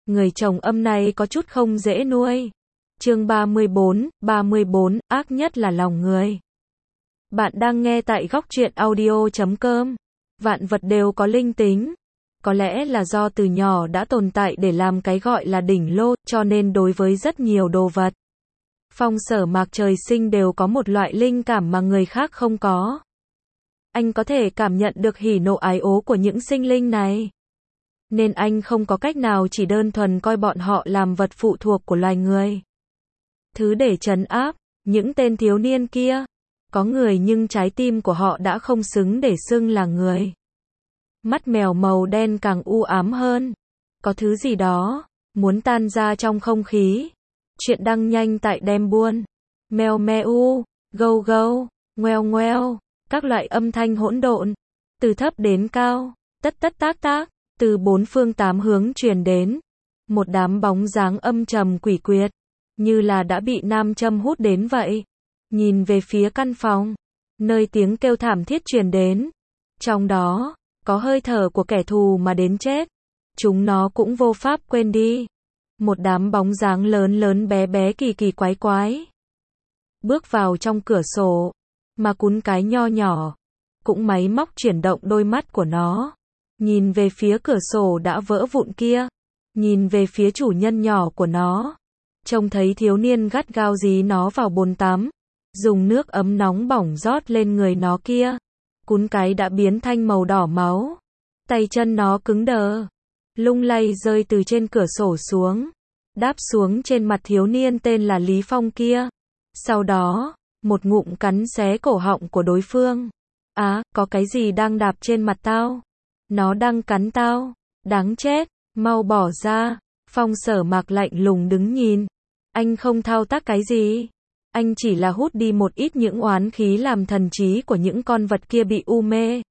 Người chồng âm này có chút không dễ nuôi. Chương 34, ác nhất là lòng người. Bạn đang nghe tại góc truyện audio.com. Vạn vật đều có linh tính. Có lẽ là do từ nhỏ đã tồn tại để làm cái gọi là đỉnh lô, cho nên đối với rất nhiều đồ vật, Phong Sở Mạc trời sinh đều có một loại linh cảm mà người khác không có. Anh có thể cảm nhận được hỉ nộ ái ố của những sinh linh này. Nên anh không có cách nào chỉ đơn thuần coi bọn họ làm vật phụ thuộc của loài người. Thứ để trấn áp những tên thiếu niên kia. Có người nhưng trái tim của họ đã không xứng để xưng là người. Mắt mèo màu đen càng u ám hơn. Có thứ gì đó muốn tan ra trong không khí. Chuyện đăng nhanh tại Đem Buôn. Meo meo, gâu gâu, ngoeo ngoeo, các loại âm thanh hỗn độn, từ thấp đến cao, tất tất tác tác, từ bốn phương tám hướng truyền đến. Một đám bóng dáng âm trầm quỷ quyệt, như là đã bị nam châm hút đến vậy. Nhìn về phía căn phòng, nơi tiếng kêu thảm thiết truyền đến. Trong đó, có hơi thở của kẻ thù mà đến chết. Chúng nó cũng vô pháp quên đi. Một đám bóng dáng lớn lớn bé bé kỳ kỳ quái quái. Bước vào trong cửa sổ, mà cún cái nho nhỏ, cũng máy móc chuyển động đôi mắt của nó. Nhìn về phía cửa sổ đã vỡ vụn kia. Nhìn về phía chủ nhân nhỏ của nó. Trông thấy thiếu niên gắt gao dí nó vào bồn tắm. Dùng nước ấm nóng bỏng rót lên người nó kia. Cún cái đã biến thành màu đỏ máu. Tay chân nó cứng đờ. Lung lay rơi từ trên cửa sổ xuống. Đáp xuống trên mặt thiếu niên tên là Lý Phong kia. Sau đó, một ngụm cắn xé cổ họng của đối phương. Có cái gì đang đạp trên mặt tao? Nó đang cắn tao. Đáng chết, mau bỏ ra. Phong Sở Mạc lạnh lùng đứng nhìn. Anh không thao tác cái gì. Anh chỉ là hút đi một ít những oán khí làm thần trí của những con vật kia bị u mê.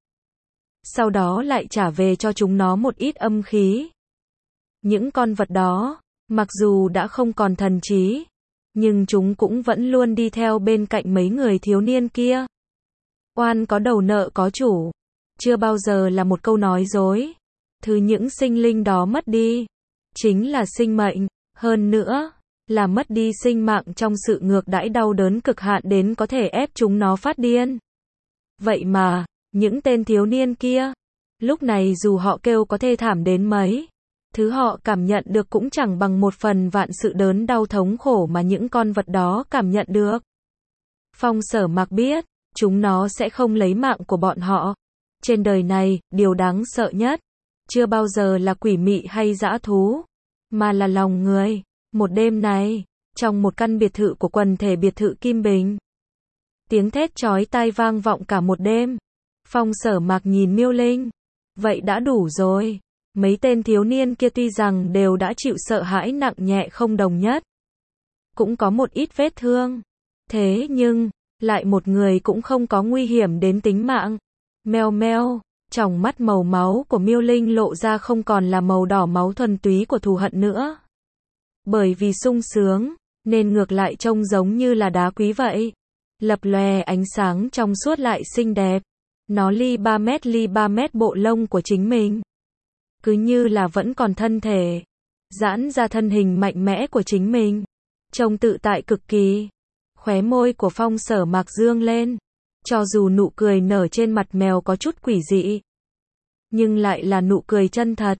Sau đó lại trả về cho chúng nó một ít âm khí. Những con vật đó, mặc dù đã không còn thần trí, nhưng chúng cũng vẫn luôn đi theo bên cạnh mấy người thiếu niên kia. Oan có đầu nợ có chủ. Chưa bao giờ là một câu nói dối. Thứ những sinh linh đó mất đi, chính là sinh mệnh. Hơn nữa, là mất đi sinh mạng trong sự ngược đãi đau đớn cực hạn đến có thể ép chúng nó phát điên. Vậy mà, những tên thiếu niên kia, lúc này dù họ kêu có thê thảm đến mấy, thứ họ cảm nhận được cũng chẳng bằng một phần vạn sự đớn đau thống khổ mà những con vật đó cảm nhận được. Phong Sở Mạc biết, chúng nó sẽ không lấy mạng của bọn họ. Trên đời này, điều đáng sợ nhất, chưa bao giờ là quỷ mị hay dã thú, mà là lòng người. Một đêm này, trong một căn biệt thự của quần thể biệt thự Kim Bình, tiếng thét chói tai vang vọng cả một đêm. Phong Sở Mạc nhìn Miêu Linh. Vậy đã đủ rồi. Mấy tên thiếu niên kia tuy rằng đều đã chịu sợ hãi nặng nhẹ không đồng nhất, cũng có một ít vết thương. Thế nhưng, lại một người cũng không có nguy hiểm đến tính mạng. Meo meo, tròng mắt màu máu của Miêu Linh lộ ra không còn là màu đỏ máu thuần túy của thù hận nữa. Bởi vì sung sướng, nên ngược lại trông giống như là đá quý vậy. Lập lòe ánh sáng trong suốt lại xinh đẹp. Nó ly 3 mét bộ lông của chính mình. Cứ như là vẫn còn thân thể. Giãn ra thân hình mạnh mẽ của chính mình. Trông tự tại cực kỳ. Khóe môi của Phong Sở Mạc dương lên. Cho dù nụ cười nở trên mặt mèo có chút quỷ dị, nhưng lại là nụ cười chân thật.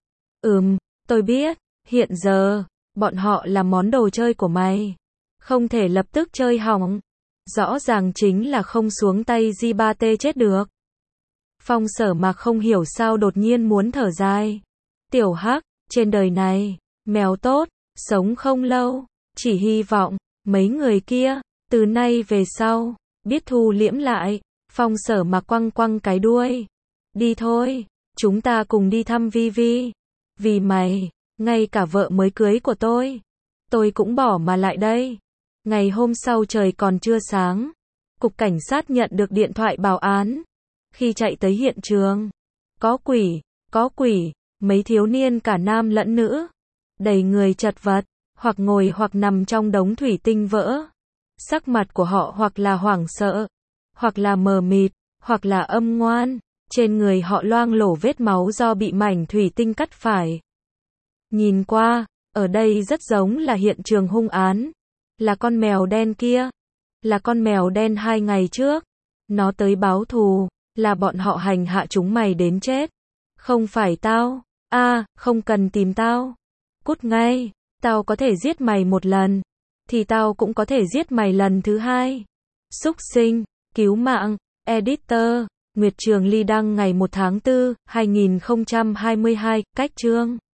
Tôi biết, hiện giờ, bọn họ là món đồ chơi của mày. Không thể lập tức chơi hỏng. Rõ ràng chính là không xuống tay G3T chết được. Phong Sở Mạc không hiểu sao đột nhiên muốn thở dài. Tiểu Hắc, trên đời này, mèo tốt, sống không lâu. Chỉ hy vọng, mấy người kia, từ nay về sau, biết thu liễm lại. Phong Sở Mạc quăng quăng cái đuôi. Đi thôi, chúng ta cùng đi thăm Vi Vi. Vì mày, ngay cả vợ mới cưới của tôi cũng bỏ mà lại đây. Ngày hôm sau trời còn chưa sáng, cục cảnh sát nhận được điện thoại báo án. Khi chạy tới hiện trường, có quỷ, mấy thiếu niên cả nam lẫn nữ, đầy người chật vật, hoặc ngồi hoặc nằm trong đống thủy tinh vỡ. Sắc mặt của họ hoặc là hoảng sợ, hoặc là mờ mịt, hoặc là âm ngoan. Trên người họ loang lổ vết máu do bị mảnh thủy tinh cắt phải. Nhìn qua, Ở đây rất giống là hiện trường hung án. Là con mèo đen kia. Là con mèo đen 2 ngày trước. Nó tới báo thù. Là bọn họ hành hạ chúng mày đến chết. Không phải tao. Không cần tìm tao. Cút ngay. Tao có thể giết mày một lần. Thì tao cũng có thể giết mày lần thứ 2. Súc sinh. Cứu mạng. Editor. Nguyệt Trường Ly đăng ngày 1 tháng 4, 2022, cách chương.